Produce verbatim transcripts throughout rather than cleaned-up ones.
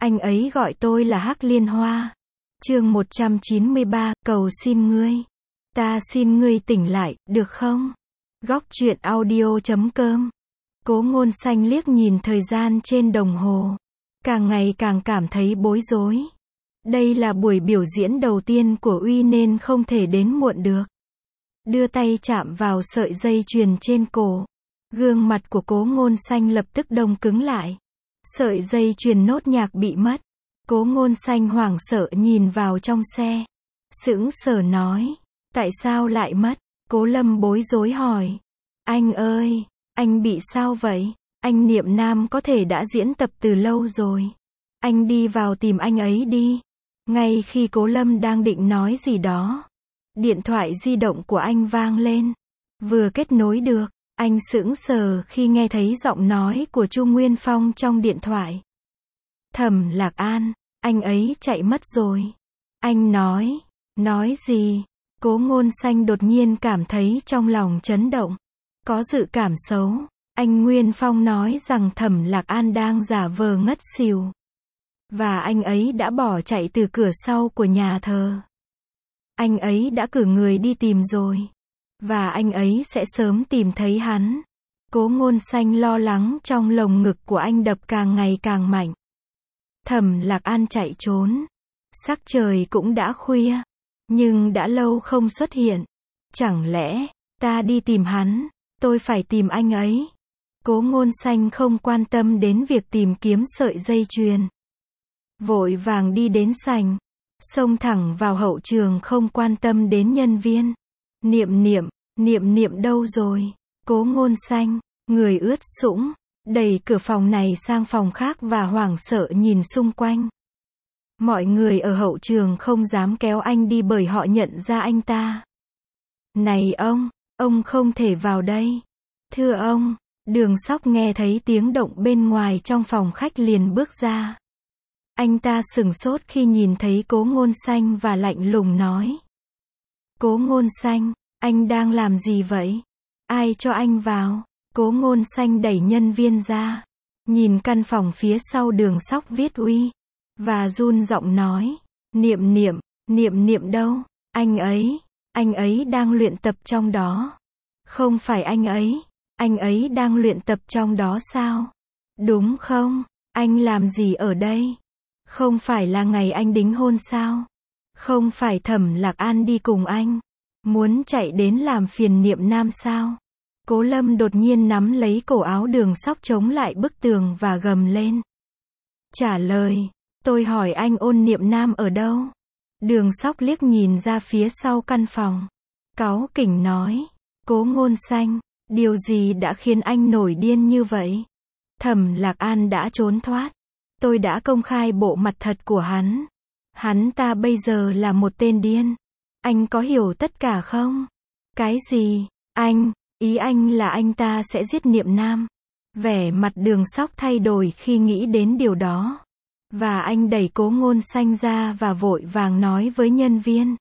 Anh ấy gọi tôi là Hắc Liên Hoa. Chương một trăm chín mươi ba, cầu xin ngươi. Ta xin ngươi tỉnh lại, được không? Góc truyện audio chấm com. Cố Ngôn Xanh liếc nhìn thời gian trên đồng hồ. Càng ngày càng cảm thấy bối rối. Đây là buổi biểu diễn đầu tiên của Uy nên không thể đến muộn được. Đưa tay chạm vào sợi dây chuyền trên cổ. Gương mặt của Cố Ngôn Xanh lập tức đông cứng lại. Sợi dây chuyền nốt nhạc bị mất. Cố Ngôn Xanh hoảng sợ nhìn vào trong xe. Sững sờ nói, tại sao lại mất? Cố Lâm bối rối hỏi. Anh ơi, anh bị sao vậy? Anh Niệm Nam có thể đã diễn tập từ lâu rồi. Anh đi vào tìm anh ấy đi. Ngay khi Cố Lâm đang định nói gì đó, điện thoại di động của anh vang lên. Vừa kết nối được, anh sững sờ khi nghe thấy giọng nói của Chu Nguyên Phong trong điện thoại. Thẩm Lạc An, anh ấy chạy mất rồi. Anh nói, nói gì? Cố Ngôn Xanh đột nhiên cảm thấy trong lòng chấn động. Có dự cảm xấu. Anh Nguyên Phong nói rằng Thẩm Lạc An đang giả vờ ngất xỉu. Và anh ấy đã bỏ chạy từ cửa sau của nhà thờ. Anh ấy đã cử người đi tìm rồi. Và anh ấy sẽ sớm tìm thấy hắn. Cố Ngôn Xanh lo lắng trong lồng ngực của anh đập càng ngày càng mạnh. Thẩm Lạc An chạy trốn. Sắc trời cũng đã khuya. Nhưng đã lâu không xuất hiện. Chẳng lẽ, ta đi tìm hắn, tôi phải tìm anh ấy. Cố Ngôn Xanh không quan tâm đến việc tìm kiếm sợi dây chuyền. Vội vàng đi đến sảnh. Xông thẳng vào hậu trường không quan tâm đến nhân viên. Niệm Niệm, Niệm Niệm đâu rồi? Cố Ngôn Xanh, người ướt sũng, đẩy cửa phòng này sang phòng khác và hoảng sợ nhìn xung quanh. Mọi người ở hậu trường không dám kéo anh đi bởi họ nhận ra anh ta. Này ông, ông không thể vào đây. Thưa ông, Đường Sóc nghe thấy tiếng động bên ngoài trong phòng khách liền bước ra. Anh ta sửng sốt khi nhìn thấy Cố Ngôn Xanh và lạnh lùng nói. Cố Ngôn Xanh, anh đang làm gì vậy? Ai cho anh vào? Cố Ngôn Xanh đẩy nhân viên ra. Nhìn căn phòng phía sau Đường Sóc viết Uy. Và run giọng nói. Niệm Niệm, Niệm Niệm đâu? Anh ấy, anh ấy đang luyện tập trong đó. Không phải anh ấy, anh ấy đang luyện tập trong đó sao? Đúng không? Anh làm gì ở đây? Không phải là ngày anh đính hôn sao? Không phải Thẩm Lạc An đi cùng anh? Muốn chạy đến làm phiền Niệm Nam sao? Cố Lâm đột nhiên nắm lấy cổ áo Đường Sóc chống lại bức tường và gầm lên. Trả lời, tôi hỏi anh Ôn Niệm Nam ở đâu? Đường Sóc liếc nhìn ra phía sau căn phòng. Cáu kỉnh nói, Cố Ngôn Xanh, điều gì đã khiến anh nổi điên như vậy? Thẩm Lạc An đã trốn thoát. Tôi đã công khai bộ mặt thật của hắn. Hắn ta bây giờ là một tên điên. Anh có hiểu tất cả không? Cái gì? Anh, ý anh là anh ta sẽ giết Niệm Nam. Vẻ mặt Đường Sóc thay đổi khi nghĩ đến điều đó. Và anh đẩy Cố Ngôn Xanh ra và vội vàng nói với nhân viên.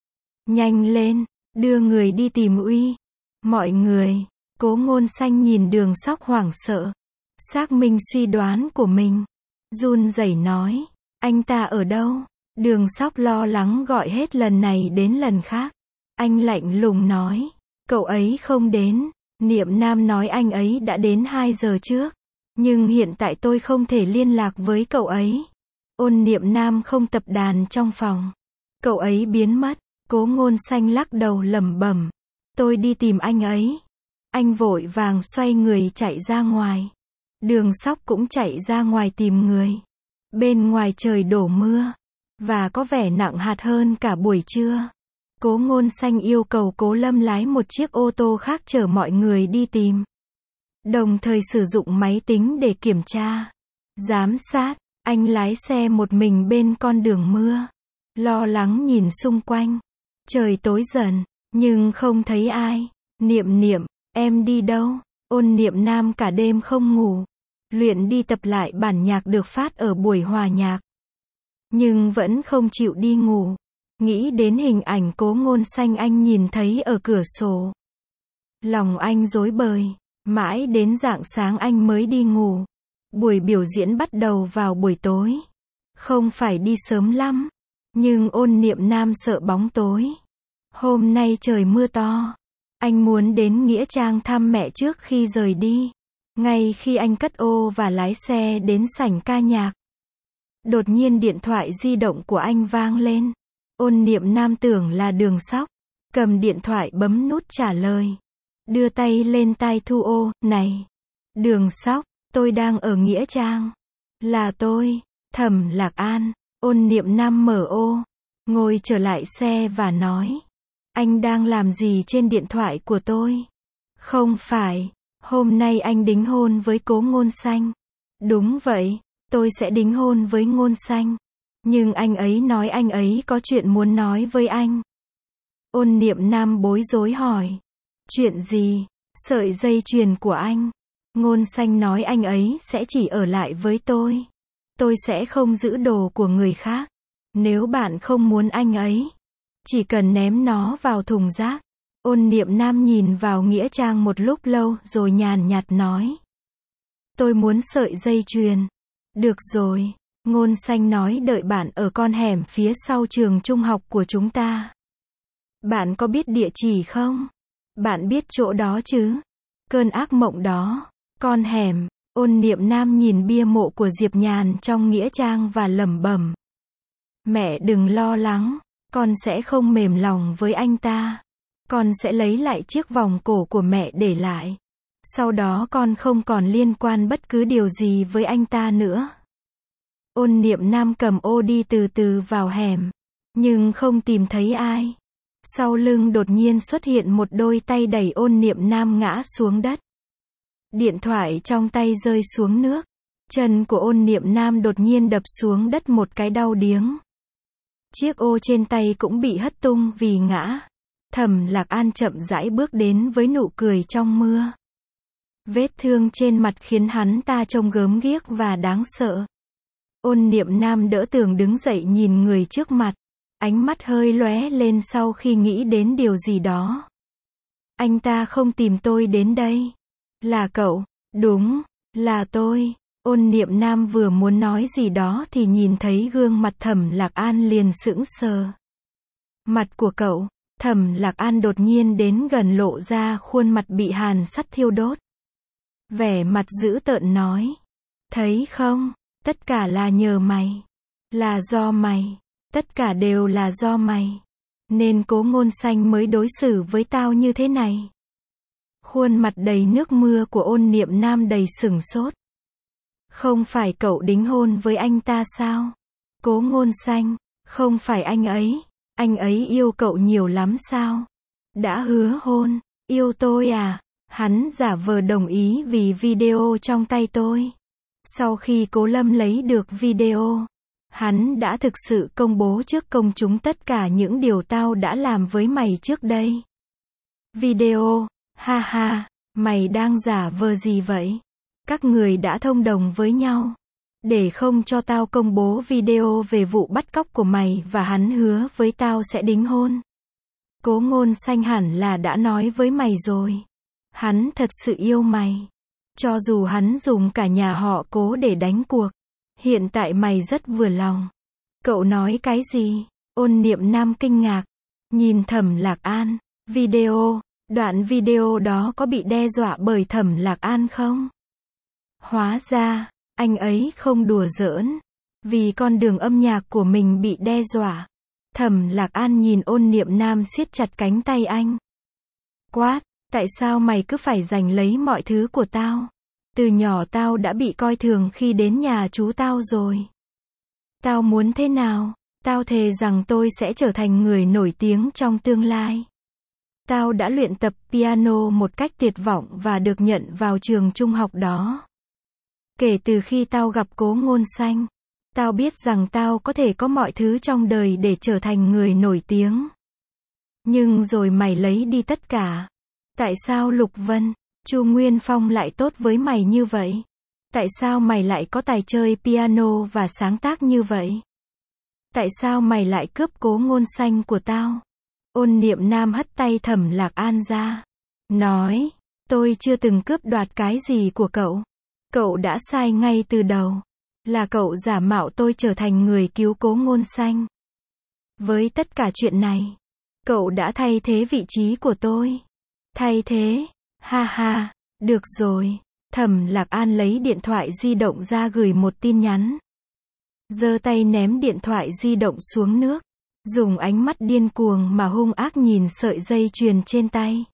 Nhanh lên, đưa người đi tìm Uy. Mọi người, Cố Ngôn Xanh nhìn Đường Sóc hoảng sợ. Xác minh suy đoán của mình. Run rẩy nói, anh ta ở đâu? Đường Sóc lo lắng gọi hết lần này đến lần khác. Anh lạnh lùng nói, cậu ấy không đến. Niệm Nam nói anh ấy đã đến hai giờ trước. Nhưng hiện tại tôi không thể liên lạc với cậu ấy. Ôn Niệm Nam không tập đàn trong phòng. Cậu ấy biến mất. Cố Ngôn Xanh lắc đầu lẩm bẩm. Tôi đi tìm anh ấy. Anh vội vàng xoay người chạy ra ngoài. Đường Sóc cũng chạy ra ngoài tìm người. Bên ngoài trời đổ mưa. Và có vẻ nặng hạt hơn cả buổi trưa. Cố Ngôn Xanh yêu cầu Cố Lâm lái một chiếc ô tô khác chở mọi người đi tìm. Đồng thời sử dụng máy tính để kiểm tra. Giám sát. Anh lái xe một mình bên con đường mưa. Lo lắng nhìn xung quanh. Trời tối dần. Nhưng không thấy ai. Niệm Niệm, em đi đâu? Ôn Niệm Nam cả đêm không ngủ. Luyện đi tập lại bản nhạc được phát ở buổi hòa nhạc. Nhưng vẫn không chịu đi ngủ. Nghĩ đến hình ảnh Cố Ngôn Xanh anh nhìn thấy ở cửa sổ. Lòng anh rối bời. Mãi đến rạng sáng anh mới đi ngủ. Buổi biểu diễn bắt đầu vào buổi tối. Không phải đi sớm lắm. Nhưng Ôn Niệm Nam sợ bóng tối. Hôm nay trời mưa to. Anh muốn đến Nghĩa Trang thăm mẹ trước khi rời đi. Ngay khi anh cất ô và lái xe đến sảnh ca nhạc, đột nhiên điện thoại di động của anh vang lên. Ôn Niệm Nam tưởng là Đường Sóc. Cầm điện thoại bấm nút trả lời. Đưa tay lên tai thu ô, này. Đường Sóc, tôi đang ở Nghĩa Trang. Là tôi, Thẩm Lạc An. Ôn Niệm Nam mở ô, ngồi trở lại xe và nói. Anh đang làm gì trên điện thoại của tôi? Không phải, hôm nay anh đính hôn với Cố Ngôn Xanh. Đúng vậy, tôi sẽ đính hôn với Ngôn Xanh. Nhưng anh ấy nói anh ấy có chuyện muốn nói với anh. Ôn Niệm Nam bối rối hỏi. Chuyện gì? Sợi dây chuyền của anh. Ngôn Xanh nói anh ấy sẽ chỉ ở lại với tôi. Tôi sẽ không giữ đồ của người khác. Nếu bạn không muốn anh ấy, chỉ cần ném nó vào thùng rác. Ôn Niệm Nam nhìn vào Nghĩa Trang một lúc lâu rồi nhàn nhạt nói. Tôi muốn sợi dây chuyền. Được rồi. Ngôn Xanh nói đợi bạn ở con hẻm phía sau trường trung học của chúng ta. Bạn có biết địa chỉ không? Bạn biết chỗ đó chứ? Cơn ác mộng đó. Con hẻm. Ôn Niệm Nam nhìn bia mộ của Diệp Nhàn trong Nghĩa Trang và lẩm bẩm. Mẹ đừng lo lắng. Con sẽ không mềm lòng với anh ta. Con sẽ lấy lại chiếc vòng cổ của mẹ để lại. Sau đó con không còn liên quan bất cứ điều gì với anh ta nữa. Ôn Niệm Nam cầm ô đi từ từ vào hẻm. Nhưng không tìm thấy ai. Sau lưng đột nhiên xuất hiện một đôi tay đẩy Ôn Niệm Nam ngã xuống đất. Điện thoại trong tay rơi xuống nước. Chân của Ôn Niệm Nam đột nhiên đập xuống đất một cái đau điếng. Chiếc ô trên tay cũng bị hất tung vì ngã. Thẩm Lạc An chậm rãi bước đến với nụ cười trong mưa. Vết thương trên mặt khiến hắn ta trông gớm ghiếc và đáng sợ. Ôn Niệm Nam đỡ tường đứng dậy nhìn người trước mặt. Ánh mắt hơi lóe lên sau khi nghĩ đến điều gì đó. Anh ta không tìm tôi đến đây. Là cậu. Đúng, là tôi. Ôn Niệm Nam vừa muốn nói gì đó thì nhìn thấy gương mặt Thẩm Lạc An liền sững sờ. Mặt của cậu. Thẩm Lạc An đột nhiên đến gần lộ ra khuôn mặt bị hàn sắt thiêu đốt. Vẻ mặt dữ tợn nói. Thấy không? Tất cả là nhờ mày. Là do mày. Tất cả đều là do mày. Nên Cố Ngôn Xanh mới đối xử với tao như thế này. Khuôn mặt đầy nước mưa của Ôn Niệm Nam đầy sửng sốt. Không phải cậu đính hôn với anh ta sao? Cố Ngôn Xanh, không phải anh ấy. Anh ấy yêu cậu nhiều lắm sao? Đã hứa hôn, yêu tôi à? Hắn giả vờ đồng ý vì video trong tay tôi. Sau khi Cố Lâm lấy được video, hắn đã thực sự công bố trước công chúng tất cả những điều tao đã làm với mày trước đây. Video, ha ha, mày đang giả vờ gì vậy? Các người đã thông đồng với nhau. Để không cho tao công bố video về vụ bắt cóc của mày và hắn hứa với tao sẽ đính hôn. Cố Ngôn Xanh hẳn là đã nói với mày rồi. Hắn thật sự yêu mày. Cho dù hắn dùng cả nhà họ Cố để đánh cuộc. Hiện tại mày rất vừa lòng. Cậu nói cái gì? Ôn Niệm Nam kinh ngạc. Nhìn Thẩm Lạc An. Video. Đoạn video đó có bị đe dọa bởi Thẩm Lạc An không? Hóa ra, anh ấy không đùa giỡn. Vì con đường âm nhạc của mình bị đe dọa. Thẩm Lạc An nhìn Ôn Niệm Nam siết chặt cánh tay anh. Quát, tại sao mày cứ phải giành lấy mọi thứ của tao? Từ nhỏ tao đã bị coi thường khi đến nhà chú tao rồi. Tao muốn thế nào? Tao thề rằng tôi sẽ trở thành người nổi tiếng trong tương lai. Tao đã luyện tập piano một cách tuyệt vọng và được nhận vào trường trung học đó. Kể từ khi tao gặp Cố Ngôn Xanh, tao biết rằng tao có thể có mọi thứ trong đời để trở thành người nổi tiếng. Nhưng rồi mày lấy đi tất cả. Tại sao Lục Vân, Chu Nguyên Phong lại tốt với mày như vậy? Tại sao mày lại có tài chơi piano và sáng tác như vậy? Tại sao mày lại cướp Cố Ngôn Xanh của tao? Ôn Niệm Nam hất tay Thẩm Lạc An ra. Nói, tôi chưa từng cướp đoạt cái gì của cậu. Cậu đã sai ngay từ đầu. Là cậu giả mạo tôi trở thành người cứu Cố Ngôn Xanh. Với tất cả chuyện này, cậu đã thay thế vị trí của tôi. Thay thế, ha ha, được rồi. Thẩm Lạc An lấy điện thoại di động ra gửi một tin nhắn. Giơ tay ném điện thoại di động xuống nước, dùng ánh mắt điên cuồng mà hung ác nhìn sợi dây chuyền trên tay.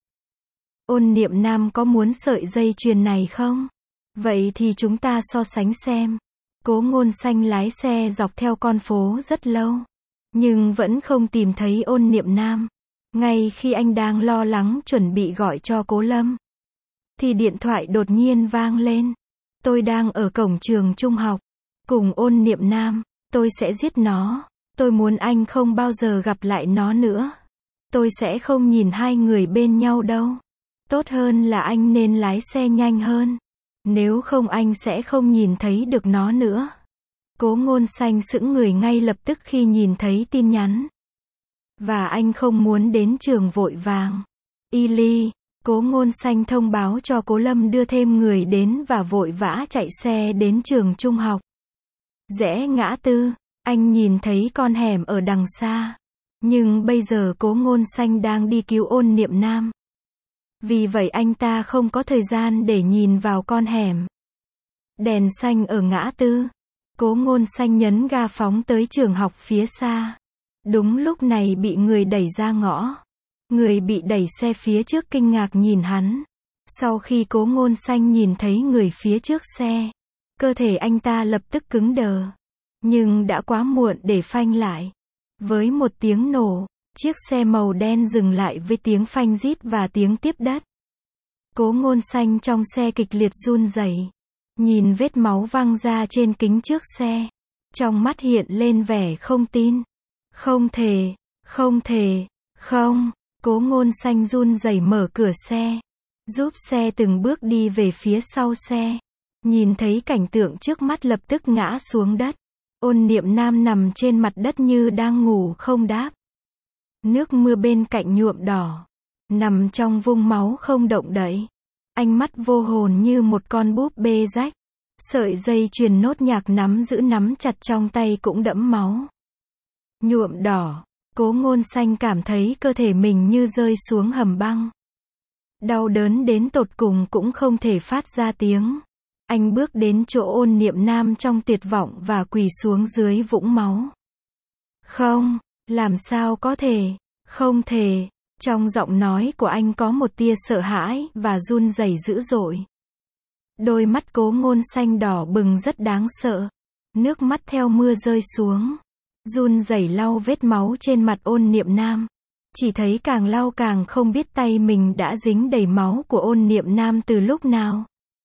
Ôn Niệm Nam có muốn sợi dây chuyền này không? Vậy thì chúng ta so sánh xem. Cố Ngôn Xanh lái xe dọc theo con phố rất lâu, nhưng vẫn không tìm thấy Ôn Niệm Nam. Ngay khi anh đang lo lắng chuẩn bị gọi cho Cố Lâm, thì điện thoại đột nhiên vang lên. Tôi đang ở cổng trường trung học, cùng Ôn Niệm Nam, tôi sẽ giết nó. Tôi muốn anh không bao giờ gặp lại nó nữa. Tôi sẽ không nhìn hai người bên nhau đâu. Tốt hơn là anh nên lái xe nhanh hơn. Nếu không anh sẽ không nhìn thấy được nó nữa. Cố Ngôn Xanh sững người ngay lập tức khi nhìn thấy tin nhắn. Và anh không muốn đến trường vội vàng. Y Ly, Cố Ngôn Xanh thông báo cho Cố Lâm đưa thêm người đến và vội vã chạy xe đến trường trung học. Rẽ ngã tư, anh nhìn thấy con hẻm ở đằng xa. Nhưng bây giờ Cố Ngôn Xanh đang đi cứu Ôn Niệm Nam. Vì vậy anh ta không có thời gian để nhìn vào con hẻm. Đèn xanh ở ngã tư. Cố Ngôn Xanh nhấn ga phóng tới trường học phía xa. Đúng lúc này bị người đẩy ra ngõ. Người bị đẩy xe phía trước kinh ngạc nhìn hắn. Sau khi Cố Ngôn Xanh nhìn thấy người phía trước xe, cơ thể anh ta lập tức cứng đờ. Nhưng đã quá muộn để phanh lại. Với một tiếng nổ, chiếc xe màu đen dừng lại với tiếng phanh rít và tiếng tiếp đất. Cố Ngôn Xanh trong xe kịch liệt run rẩy, nhìn vết máu văng ra trên kính trước xe. Trong mắt hiện lên vẻ không tin. Không thể, không thể, không. Cố Ngôn Xanh run rẩy mở cửa xe, giúp xe từng bước đi về phía sau xe. Nhìn thấy cảnh tượng trước mắt lập tức ngã xuống đất. Ôn Niệm Nam nằm trên mặt đất như đang ngủ không đáp. Nước mưa bên cạnh nhuộm đỏ, nằm trong vũng máu không động đậy. Ánh mắt vô hồn như một con búp bê rách. Sợi dây chuyền nốt nhạc nắm giữ nắm chặt trong tay cũng đẫm máu. Nhuộm đỏ, Cố Ngôn Xanh cảm thấy cơ thể mình như rơi xuống hầm băng. Đau đớn đến tột cùng cũng không thể phát ra tiếng. Anh bước đến chỗ Ôn Niệm Nam trong tuyệt vọng và quỳ xuống dưới vũng máu. Không, làm sao có thể, không thể. Trong giọng nói của anh có một tia sợ hãi và run rẩy dữ dội. Đôi mắt Cố Ngôn Xanh đỏ bừng rất đáng sợ. Nước mắt theo mưa rơi xuống. Run rẩy lau vết máu trên mặt Ôn Niệm Nam. Chỉ thấy càng lau càng không biết tay mình đã dính đầy máu của Ôn Niệm Nam từ lúc nào.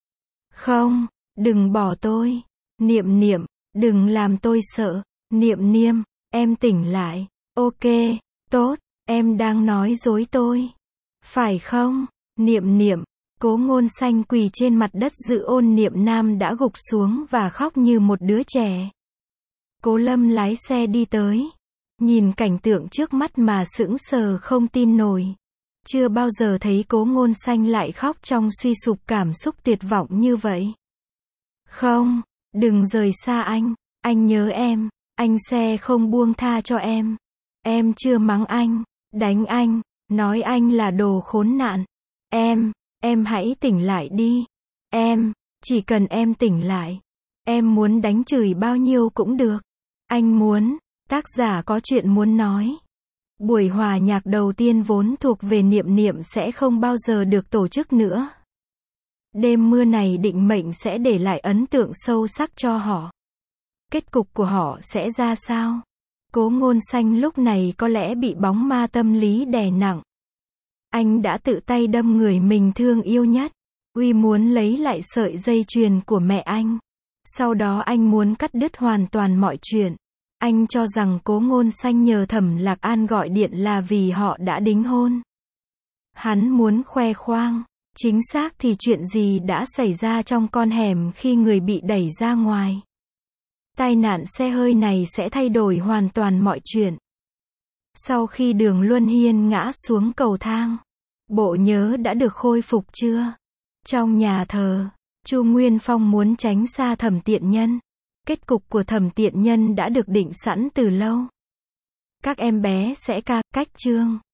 Không, đừng bỏ tôi. Niệm Niệm, đừng làm tôi sợ. Niệm Niệm, em tỉnh lại. Ok, tốt, em đang nói dối tôi. Phải không? Niệm Niệm, Cố Ngôn Xanh quỳ trên mặt đất giữ Ôn Niệm Nam đã gục xuống và khóc như một đứa trẻ. Cố Lâm lái xe đi tới. Nhìn cảnh tượng trước mắt mà sững sờ không tin nổi. Chưa bao giờ thấy Cố Ngôn Xanh lại khóc trong suy sụp cảm xúc tuyệt vọng như vậy. Không, đừng rời xa anh. Anh nhớ em. Anh sẽ không buông tha cho em. Em chưa mắng anh, đánh anh, nói anh là đồ khốn nạn. Em, em hãy tỉnh lại đi. Em, chỉ cần em tỉnh lại. Em muốn đánh chửi bao nhiêu cũng được. Anh muốn. Tác giả có chuyện muốn nói. Buổi hòa nhạc đầu tiên vốn thuộc về Niệm Niệm sẽ không bao giờ được tổ chức nữa. Đêm mưa này định mệnh sẽ để lại ấn tượng sâu sắc cho họ. Kết cục của họ sẽ ra sao? Cố Ngôn Xanh lúc này có lẽ bị bóng ma tâm lý đè nặng. Anh đã tự tay đâm người mình thương yêu nhất. Uy muốn lấy lại sợi dây chuyền của mẹ anh. Sau đó anh muốn cắt đứt hoàn toàn mọi chuyện. Anh cho rằng Cố Ngôn Xanh nhờ Thẩm Lạc An gọi điện là vì họ đã đính hôn. Hắn muốn khoe khoang. Chính xác thì chuyện gì đã xảy ra trong con hẻm khi người bị đẩy ra ngoài. Tai nạn xe hơi này sẽ thay đổi hoàn toàn mọi chuyện. Sau khi Đường Luân Hiên ngã xuống cầu thang, bộ nhớ đã được khôi phục chưa? Trong nhà thờ, Chu Nguyên Phong muốn tránh xa Thẩm Tiện Nhân. Kết cục của Thẩm Tiện Nhân đã được định sẵn từ lâu. Các em bé sẽ ca cách chương.